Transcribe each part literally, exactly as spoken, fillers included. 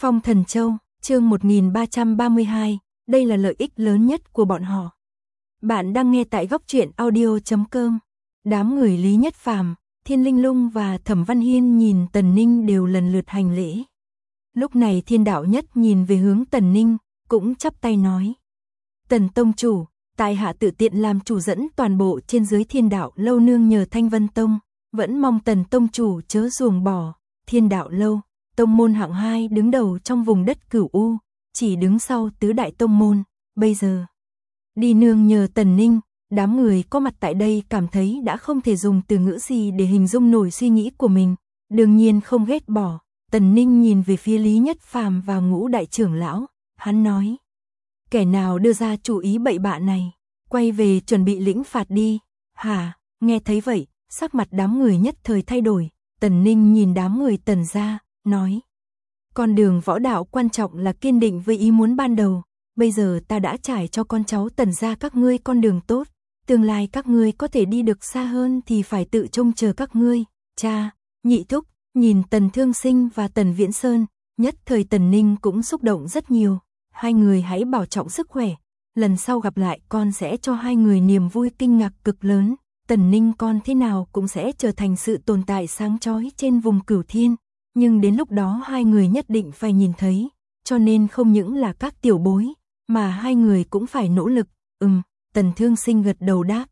Phong Thần Châu, chương một nghìn ba trăm ba mươi hai, đây là lợi ích lớn nhất của bọn họ. Bạn đang nghe tại góc truyện audio chấm com. Đám người Lý Nhất Phàm, Thiên Linh Lung và Thẩm Văn Hiên nhìn Tần Ninh đều lần lượt hành lễ. Lúc này Thiên Đạo Nhất nhìn về hướng Tần Ninh, cũng chắp tay nói: Tần Tông Chủ, tại hạ tự tiện làm chủ dẫn toàn bộ trên dưới Thiên Đạo Lâu nương nhờ Thanh Vân Tông, vẫn mong Tần Tông Chủ chớ ruồng bỏ. Thiên Đạo Lâu, tông môn hạng hai đứng đầu trong vùng đất Cửu U, chỉ đứng sau tứ đại tông môn, bây giờ đi nương nhờ Tần Ninh. Đám người có mặt tại đây cảm thấy đã không thể dùng từ ngữ gì để hình dung nổi suy nghĩ của mình, đương nhiên không ghét bỏ. Tần Ninh nhìn về phía Lý Nhất Phàm và Ngũ đại trưởng lão, hắn nói: kẻ nào đưa ra chủ ý bậy bạ này, quay về chuẩn bị lĩnh phạt đi. Hả? Nghe thấy vậy, sắc mặt đám người nhất thời thay đổi. Tần Ninh nhìn đám người Tần gia, nói: con đường võ đạo quan trọng là kiên định với ý muốn ban đầu. Bây giờ ta đã trải cho con cháu Tần gia các ngươi con đường tốt, tương lai các ngươi có thể đi được xa hơn thì phải tự trông chờ các ngươi. Cha, nhị thúc, nhìn Tần Thương Sinh và Tần Viễn Sơn, nhất thời Tần Ninh cũng xúc động rất nhiều. Hai người hãy bảo trọng sức khỏe, lần sau gặp lại con sẽ cho hai người niềm vui kinh ngạc cực lớn. Tần Ninh con thế nào cũng sẽ trở thành sự tồn tại sáng chói trên vùng Cửu Thiên, nhưng đến lúc đó hai người nhất định phải nhìn thấy, cho nên không những là các tiểu bối, mà hai người cũng phải nỗ lực. Ừm, Tần Thương Sinh gật đầu đáp.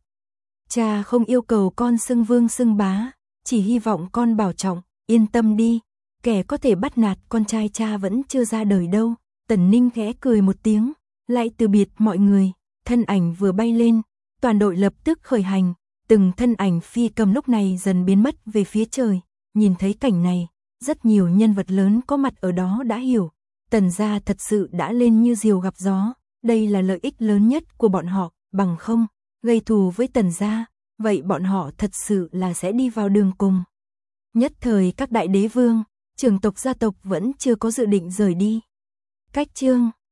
Cha không yêu cầu con xưng vương xưng bá, chỉ hy vọng con bảo trọng, yên tâm đi, kẻ có thể bắt nạt con trai cha vẫn chưa ra đời đâu. Tần Ninh khẽ cười một tiếng, lại từ biệt mọi người, thân ảnh vừa bay lên, toàn đội lập tức khởi hành. Từng thân ảnh phi cầm lúc này dần biến mất về phía trời. Nhìn thấy cảnh này, rất nhiều nhân vật lớn có mặt ở đó đã hiểu, Tần gia thật sự đã lên như diều gặp gió. Đây là lợi ích lớn nhất của bọn họ, bằng không gây thù với Tần gia, vậy bọn họ thật sự là sẽ đi vào đường cùng. Nhất thời các đại đế vương, trưởng tộc gia tộc vẫn chưa có dự định rời đi. Cách chương